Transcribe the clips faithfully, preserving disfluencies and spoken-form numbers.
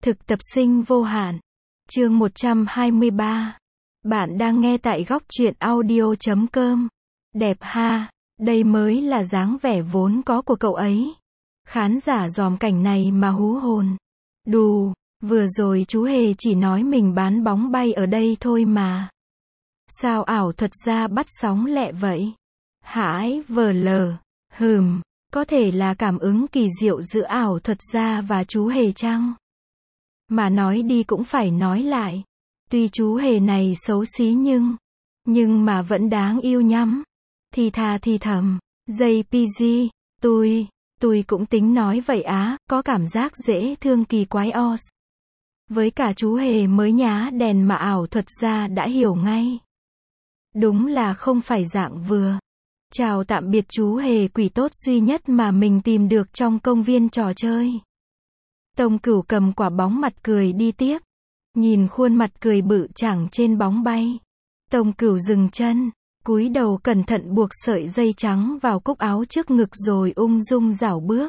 Thực tập sinh vô hạn. Chương một trăm hai mươi ba. Bạn đang nghe tại góc truyện audio chấm com. Đẹp ha, đây mới là dáng vẻ vốn có của cậu ấy. Khán giả dòm cảnh này mà hú hồn. Đù, vừa rồi chú Hề chỉ nói mình bán bóng bay ở đây thôi mà. Sao ảo thuật ra bắt sóng lẹ vậy? Hãi vờ lờ, hừm, có thể là cảm ứng kỳ diệu giữa ảo thuật gia và chú Hề chăng? Mà nói đi cũng phải nói lại. Tuy chú Hề này xấu xí nhưng, nhưng mà vẫn đáng yêu nhắm. Thì thà thì thầm, jay pê giê, tôi, tôi cũng tính nói vậy á, có cảm giác dễ thương kỳ quái os. Với cả chú Hề mới nhá đèn mà ảo thuật gia đã hiểu ngay. Đúng là không phải dạng vừa. Chào tạm biệt chú Hề quỷ tốt duy nhất mà mình tìm được trong công viên trò chơi. Tông Cửu cầm quả bóng mặt cười đi tiếp. Nhìn khuôn mặt cười bự chảng trên bóng bay. Tông Cửu dừng chân, cúi đầu cẩn thận buộc sợi dây trắng vào cúc áo trước ngực rồi ung dung dảo bước.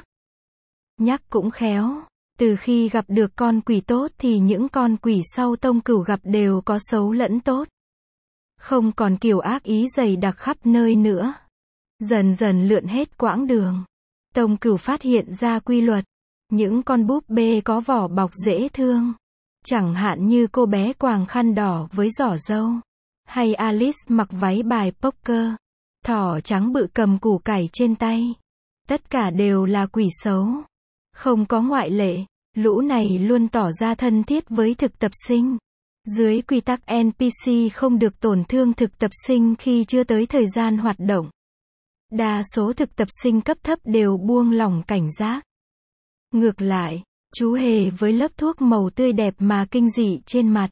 Nhắc cũng khéo, từ khi gặp được con quỷ tốt thì những con quỷ sau Tông Cửu gặp đều có xấu lẫn tốt. Không còn kiểu ác ý dày đặc khắp nơi nữa. Dần dần lượn hết quãng đường. Tông Cửu phát hiện ra quy luật. Những con búp bê có vỏ bọc dễ thương. Chẳng hạn như cô bé quàng khăn đỏ với giỏ râu. Hay Alice mặc váy bài poker. Thỏ trắng bự cầm củ cải trên tay. Tất cả đều là quỷ xấu. Không có ngoại lệ. Lũ này luôn tỏ ra thân thiết với thực tập sinh. Dưới quy tắc en pê xê không được tổn thương thực tập sinh khi chưa tới thời gian hoạt động. Đa số thực tập sinh cấp thấp đều buông lỏng cảnh giác. Ngược lại, chú Hề với lớp thuốc màu tươi đẹp mà kinh dị trên mặt.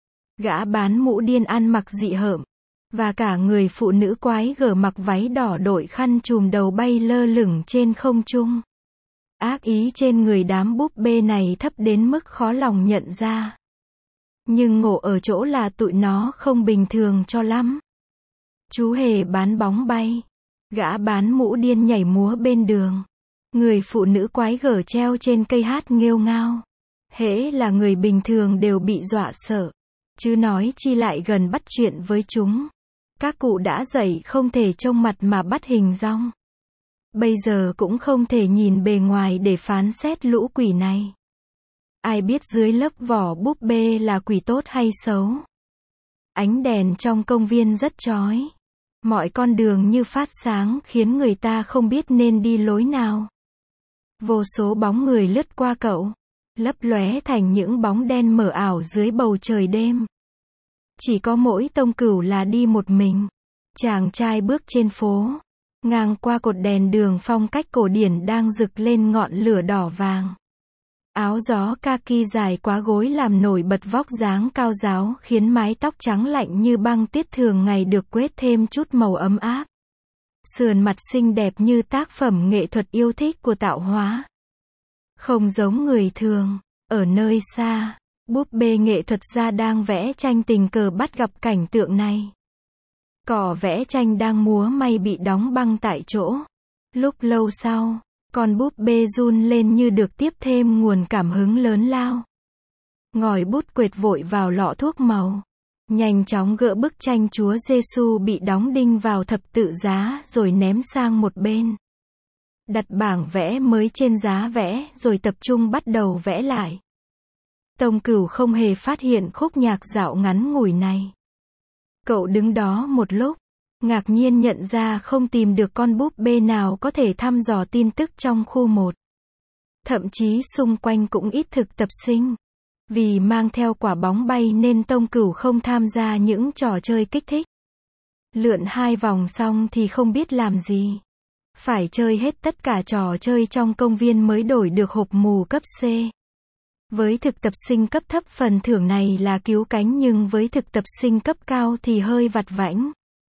Gã bán mũ điên ăn mặc dị hợm. Và cả người phụ nữ quái gở mặc váy đỏ đội khăn trùm đầu bay lơ lửng trên không trung. Ác ý trên người đám búp bê này thấp đến mức khó lòng nhận ra. Nhưng ngộ ở chỗ là tụi nó không bình thường cho lắm. Chú Hề bán bóng bay. Gã bán mũ điên nhảy múa bên đường. Người phụ nữ quái gở treo trên cây hát nghêu ngao. Hễ là người bình thường đều bị dọa sợ. Chứ nói chi lại gần bắt chuyện với chúng. Các cụ đã dậy không thể trông mặt mà bắt hình dong. Bây giờ cũng không thể nhìn bề ngoài để phán xét lũ quỷ này. Ai biết dưới lớp vỏ búp bê là quỷ tốt hay xấu. Ánh đèn trong công viên rất chói. Mọi con đường như phát sáng khiến người ta không biết nên đi lối nào. Vô số bóng người lướt qua cậu. Lấp lóe thành những bóng đen mờ ảo dưới bầu trời đêm. Chỉ có mỗi Tông Cửu là đi một mình. Chàng trai bước trên phố. Ngang qua cột đèn đường phong cách cổ điển đang rực lên ngọn lửa đỏ vàng. Áo gió kaki dài quá gối làm nổi bật vóc dáng cao ráo khiến mái tóc trắng lạnh như băng tiết thường ngày được quết thêm chút màu ấm áp. Sườn mặt xinh đẹp như tác phẩm nghệ thuật yêu thích của tạo hóa. Không giống người thường, ở nơi xa, búp bê nghệ thuật gia đang vẽ tranh tình cờ bắt gặp cảnh tượng này. Cỏ vẽ tranh đang múa may bị đóng băng tại chỗ. Lúc lâu sau, con búp bê run lên như được tiếp thêm nguồn cảm hứng lớn lao. Ngòi bút quệt vội vào lọ thuốc màu. Nhanh chóng gỡ bức tranh Chúa Giêsu bị đóng đinh vào thập tự giá rồi ném sang một bên. Đặt bảng vẽ mới trên giá vẽ rồi tập trung bắt đầu vẽ lại. Tông Cửu không hề phát hiện khúc nhạc dạo ngắn ngủi này. Cậu đứng đó một lúc, ngạc nhiên nhận ra không tìm được con búp bê nào có thể thăm dò tin tức trong khu một. Thậm chí xung quanh cũng ít thực tập sinh. Vì mang theo quả bóng bay nên Tông Cửu không tham gia những trò chơi kích thích. Lượn hai vòng xong thì không biết làm gì. Phải chơi hết tất cả trò chơi trong công viên mới đổi được hộp mù cấp C. Với thực tập sinh cấp thấp phần thưởng này là cứu cánh nhưng với thực tập sinh cấp cao thì hơi vặt vãnh.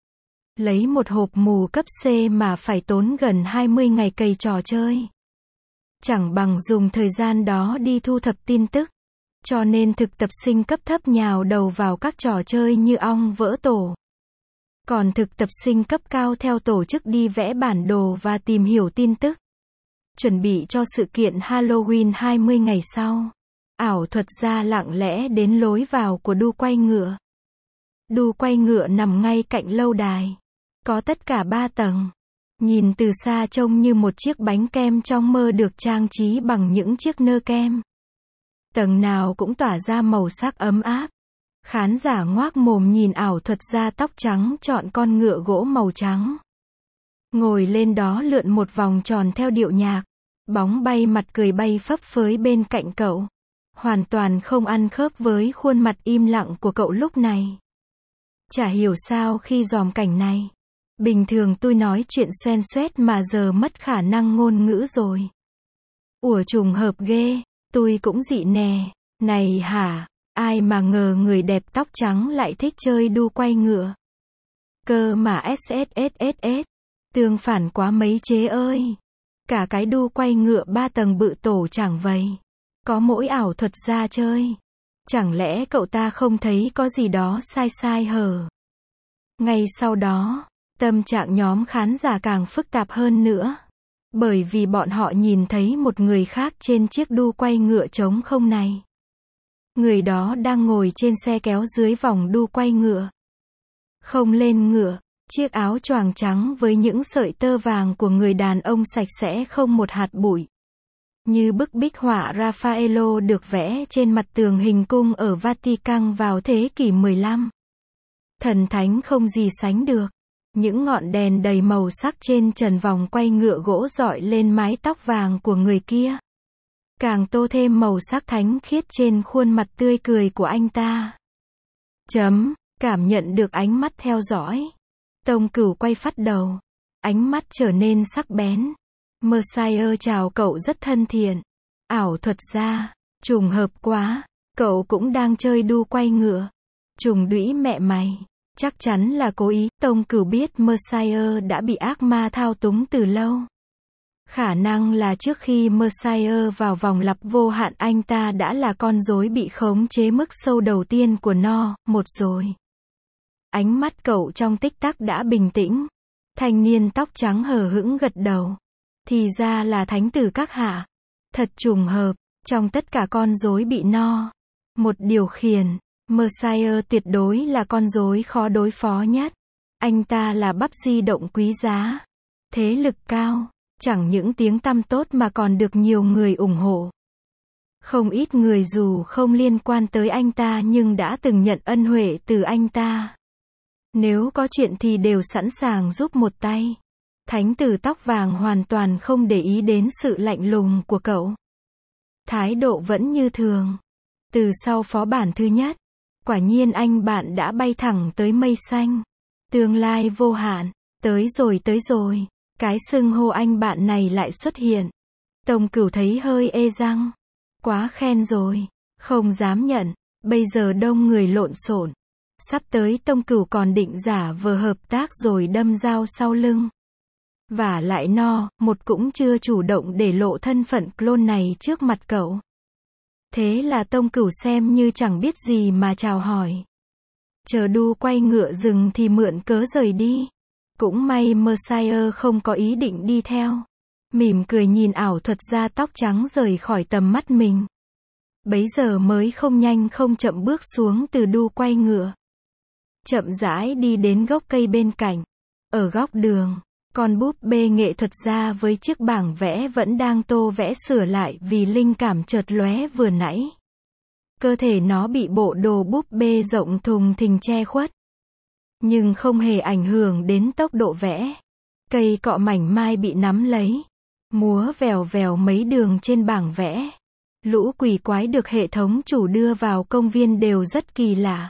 Lấy một hộp mù cấp C mà phải tốn gần hai mươi ngày cày trò chơi. Chẳng bằng dùng thời gian đó đi thu thập tin tức. Cho nên thực tập sinh cấp thấp nhào đầu vào các trò chơi như ong vỡ tổ. Còn thực tập sinh cấp cao theo tổ chức đi vẽ bản đồ và tìm hiểu tin tức. Chuẩn bị cho sự kiện Halloween hai mươi ngày sau. ảo thuật gia lặng lẽ đến lối vào của đu quay ngựa. Đu quay ngựa nằm ngay cạnh lâu đài. Có tất cả ba tầng. Nhìn từ xa trông như một chiếc bánh kem trong mơ được trang trí bằng những chiếc nơ kem. Tầng nào cũng tỏa ra màu sắc ấm áp. Khán giả ngoác mồm nhìn ảo thuật gia tóc trắng chọn con ngựa gỗ màu trắng. Ngồi lên đó lượn một vòng tròn theo điệu nhạc. Bóng bay mặt cười bay phấp phới bên cạnh cậu. Hoàn toàn không ăn khớp với khuôn mặt im lặng của cậu lúc này. Chả hiểu sao khi dòm cảnh này. Bình thường tôi nói chuyện xoen xoét mà giờ mất khả năng ngôn ngữ rồi. Ủa trùng hợp ghê, tôi cũng dị nè. Này hả, ai mà ngờ người đẹp tóc trắng lại thích chơi đu quay ngựa. Cơ mà ét ét ét ét ét, tương phản quá mấy chế ơi. Cả cái đu quay ngựa ba tầng bự tổ chẳng vậy. Có mỗi ảo thuật gia chơi. Chẳng lẽ cậu ta không thấy có gì đó sai sai hở? Ngay sau đó, tâm trạng nhóm khán giả càng phức tạp hơn nữa. Bởi vì bọn họ nhìn thấy một người khác trên chiếc đu quay ngựa trống không này. Người đó đang ngồi trên xe kéo dưới vòng đu quay ngựa. Không lên ngựa, chiếc áo choàng trắng với những sợi tơ vàng của người đàn ông sạch sẽ không một hạt bụi. Như bức bích họa Raffaello được vẽ trên mặt tường hình cung ở Vatican vào thế kỷ mười lăm. Thần thánh không gì sánh được. Những ngọn đèn đầy màu sắc trên trần vòng quay ngựa gỗ rọi lên mái tóc vàng của người kia. Càng tô thêm màu sắc thánh khiết trên khuôn mặt tươi cười của anh ta. Chấm, cảm nhận được ánh mắt theo dõi. Tông Cửu quay phát đầu. Ánh mắt trở nên sắc bén. Messiah chào cậu rất thân thiện. Ảo thuật gia, trùng hợp quá, cậu cũng đang chơi đu quay ngựa. Trùng đũy mẹ mày. Chắc chắn là cố ý. Tông Cửu biết Messiah đã bị ác ma thao túng từ lâu. Khả năng là trước khi Messiah vào vòng lặp vô hạn anh ta đã là con rối bị khống chế mức sâu đầu tiên của nó, một rồi. Ánh mắt cậu trong tích tắc đã bình tĩnh. Thanh niên tóc trắng hờ hững gật đầu. Thì ra là thánh tử các hạ. Thật trùng hợp, trong tất cả con rối bị no. Một điều khiển, Messiah tuyệt đối là con rối khó đối phó nhất. Anh ta là bắp di động quý giá. Thế lực cao, chẳng những tiếng tăm tốt mà còn được nhiều người ủng hộ. Không ít người dù không liên quan tới anh ta nhưng đã từng nhận ân huệ từ anh ta. Nếu có chuyện thì đều sẵn sàng giúp một tay. Thánh tử tóc vàng hoàn toàn không để ý đến sự lạnh lùng của cậu. Thái độ vẫn như thường. Từ sau phó bản thứ nhất, quả nhiên anh bạn đã bay thẳng tới mây xanh. Tương lai vô hạn, tới rồi tới rồi. Cái xưng hô anh bạn này lại xuất hiện. Tông Cửu thấy hơi ê răng. Quá khen rồi, không dám nhận. Bây giờ đông người lộn xộn. Sắp tới Tông Cửu còn định giả vờ hợp tác rồi đâm dao sau lưng. Vả lại no, một cũng chưa chủ động để lộ thân phận clone này trước mặt cậu. Thế là Tông Cửu xem như chẳng biết gì mà chào hỏi. Chờ đu quay ngựa dừng thì mượn cớ rời đi. Cũng may Messiah không có ý định đi theo. Mỉm cười nhìn ảo thuật gia tóc trắng rời khỏi tầm mắt mình. Bấy giờ mới không nhanh không chậm bước xuống từ đu quay ngựa. Chậm rãi đi đến gốc cây bên cạnh. Ở góc đường, con búp bê nghệ thuật gia với chiếc bảng vẽ vẫn đang tô vẽ sửa lại vì linh cảm chợt lóe vừa nãy. Cơ thể nó bị bộ đồ búp bê rộng thùng thình che khuất. Nhưng không hề ảnh hưởng đến tốc độ vẽ. Cây cọ mảnh mai bị nắm lấy. Múa vèo vèo mấy đường trên bảng vẽ. Lũ quỷ quái được hệ thống chủ đưa vào công viên đều rất kỳ lạ.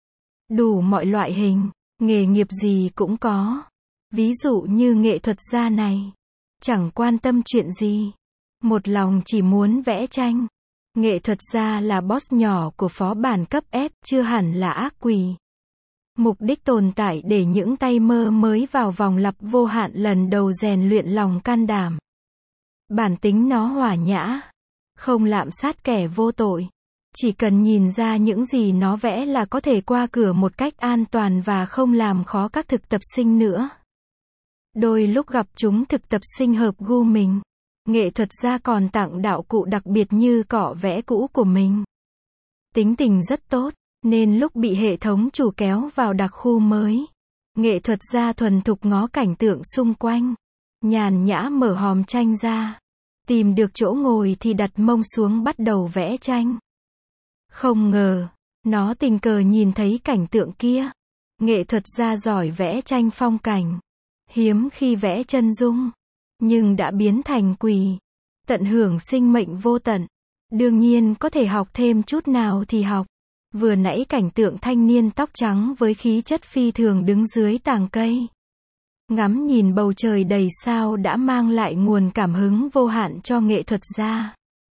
Đủ mọi loại hình, nghề nghiệp gì cũng có. Ví dụ như nghệ thuật gia này. Chẳng quan tâm chuyện gì. Một lòng chỉ muốn vẽ tranh. Nghệ thuật gia là boss nhỏ của phó bản cấp ép, chưa hẳn là ác quỷ. Mục đích tồn tại để những tay mơ mới vào vòng lặp vô hạn lần đầu rèn luyện lòng can đảm. Bản tính nó hòa nhã. Không lạm sát kẻ vô tội. Chỉ cần nhìn ra những gì nó vẽ là có thể qua cửa một cách an toàn và không làm khó các thực tập sinh nữa. Đôi lúc gặp chúng thực tập sinh hợp gu mình. nghệ thuật gia còn tặng đạo cụ đặc biệt như cọ vẽ cũ của mình. Tính tình rất tốt, nên lúc bị hệ thống chủ kéo vào đặc khu mới, nghệ thuật gia thuần thục ngó cảnh tượng xung quanh, nhàn nhã mở hòm tranh ra, tìm được chỗ ngồi thì đặt mông xuống bắt đầu vẽ tranh. Không ngờ, nó tình cờ nhìn thấy cảnh tượng kia. Nghệ thuật gia giỏi vẽ tranh phong cảnh, hiếm khi vẽ chân dung, nhưng đã biến thành quỷ, tận hưởng sinh mệnh vô tận. Đương nhiên có thể học thêm chút nào thì học. Vừa nãy cảnh tượng thanh niên tóc trắng với khí chất phi thường đứng dưới tàng cây, ngắm nhìn bầu trời đầy sao đã mang lại nguồn cảm hứng vô hạn cho nghệ thuật gia.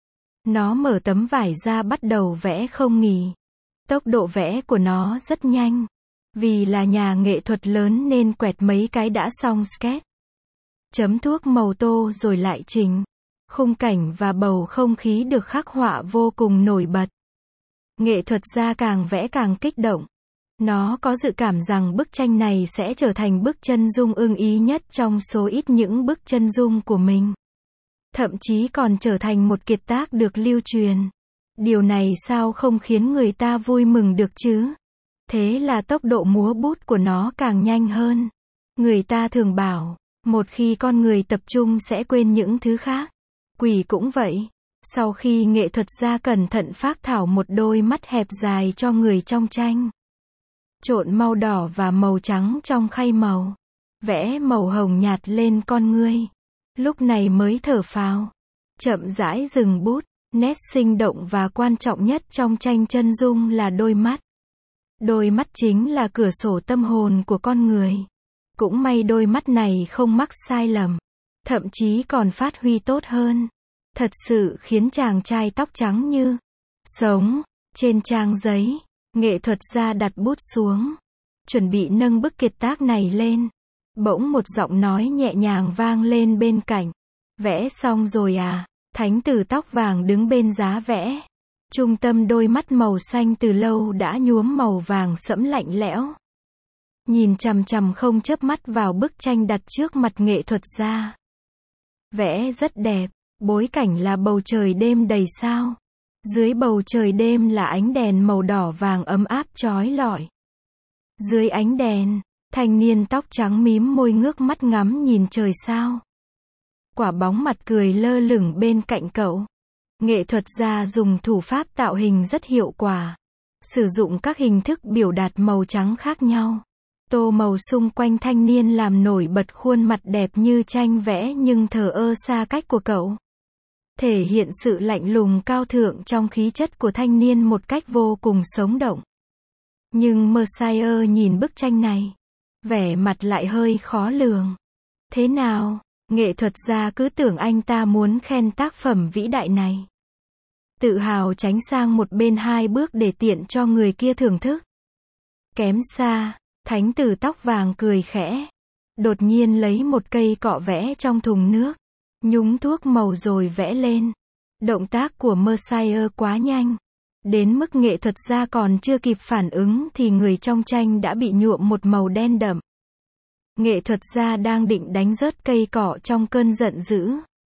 Nó mở tấm vải ra bắt đầu vẽ không nghỉ. Tốc độ vẽ của nó rất nhanh. Vì là nhà nghệ thuật lớn nên quẹt mấy cái đã xong sketch. Chấm thuốc màu tô rồi lại chỉnh. Khung cảnh và bầu không khí được khắc họa vô cùng nổi bật. Nghệ thuật gia càng vẽ càng kích động. Nó có dự cảm rằng bức tranh này sẽ trở thành bức chân dung ưng ý nhất trong số ít những bức chân dung của mình. Thậm chí còn trở thành một kiệt tác được lưu truyền. Điều này sao không khiến người ta vui mừng được chứ? Thế là tốc độ múa bút của nó càng nhanh hơn. Người ta thường bảo, một khi con người tập trung sẽ quên những thứ khác. Quỷ cũng vậy. Sau khi nghệ thuật gia cẩn thận phác thảo một đôi mắt hẹp dài cho người trong tranh, trộn màu đỏ và màu trắng trong khay màu, vẽ màu hồng nhạt lên con ngươi, lúc này mới thở phào, chậm rãi dừng bút. Nét sinh động và quan trọng nhất trong tranh chân dung là đôi mắt. Đôi mắt chính là cửa sổ tâm hồn của con người. Cũng may đôi mắt này không mắc sai lầm, thậm chí còn phát huy tốt hơn. Thật sự khiến chàng trai tóc trắng như sống. Trên trang giấy, nghệ thuật gia đặt bút xuống, chuẩn bị nâng bức kiệt tác này lên. Bỗng một giọng nói nhẹ nhàng vang lên bên cạnh. Vẽ xong rồi à? Thánh tử tóc vàng đứng bên giá vẽ. Trung tâm đôi mắt màu xanh từ lâu đã nhuốm màu vàng sẫm lạnh lẽo. Nhìn chằm chằm không chớp mắt vào bức tranh đặt trước mặt nghệ thuật gia. Vẽ rất đẹp, bối cảnh là bầu trời đêm đầy sao. Dưới bầu trời đêm là ánh đèn màu đỏ vàng ấm áp chói lọi. Dưới ánh đèn, thanh niên tóc trắng mím môi ngước mắt ngắm nhìn trời sao. Quả bóng mặt cười lơ lửng bên cạnh cậu. Nghệ thuật gia dùng thủ pháp tạo hình rất hiệu quả. Sử dụng các hình thức biểu đạt màu trắng khác nhau. Tô màu xung quanh thanh niên làm nổi bật khuôn mặt đẹp như tranh vẽ nhưng thờ ơ xa cách của cậu. Thể hiện sự lạnh lùng cao thượng trong khí chất của thanh niên một cách vô cùng sống động. Nhưng Messiah nhìn bức tranh này, vẻ mặt lại hơi khó lường. Thế nào? Nghệ thuật gia cứ tưởng anh ta muốn khen tác phẩm vĩ đại này. Tự hào tránh sang một bên hai bước để tiện cho người kia thưởng thức. Kém xa, thánh tử tóc vàng cười khẽ. Đột nhiên lấy một cây cọ vẽ trong thùng nước. Nhúng thuốc màu rồi vẽ lên. Động tác của Messiah quá nhanh. Đến mức nghệ thuật gia còn chưa kịp phản ứng thì người trong tranh đã bị nhuộm một màu đen đậm. Nghệ thuật gia đang định đánh rớt cây cọ trong cơn giận dữ.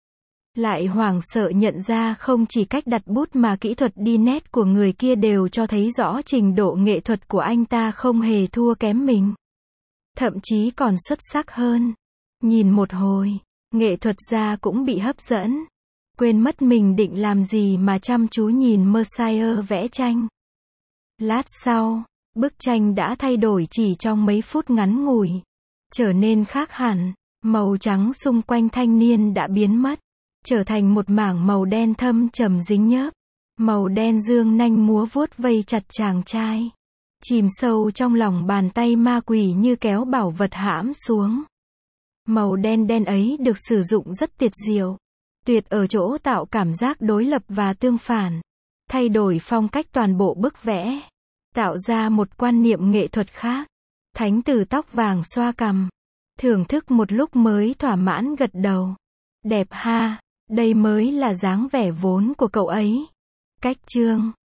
Lại hoảng sợ nhận ra không chỉ cách đặt bút mà kỹ thuật đi nét của người kia đều cho thấy rõ trình độ nghệ thuật của anh ta không hề thua kém mình. Thậm chí còn xuất sắc hơn. Nhìn một hồi, nghệ thuật gia cũng bị hấp dẫn. Quên mất mình định làm gì mà chăm chú nhìn Messiah vẽ tranh. Lát sau, bức tranh đã thay đổi chỉ trong mấy phút ngắn ngủi. Trở nên khác hẳn, màu trắng xung quanh thanh niên đã biến mất. Trở thành một mảng màu đen thâm trầm dính nhớp. Màu đen dương nanh múa vuốt vây chặt chàng trai. Chìm sâu trong lòng bàn tay ma quỷ như kéo bảo vật hãm xuống. Màu đen đen ấy được sử dụng rất tuyệt diệu. Tuyệt ở chỗ tạo cảm giác đối lập và tương phản. Thay đổi phong cách toàn bộ bức vẽ. Tạo ra một quan niệm nghệ thuật khác. Thánh tử tóc vàng xoa cằm. Thưởng thức một lúc mới thỏa mãn gật đầu. Đẹp ha, đây mới là dáng vẻ vốn của cậu ấy. Cách chương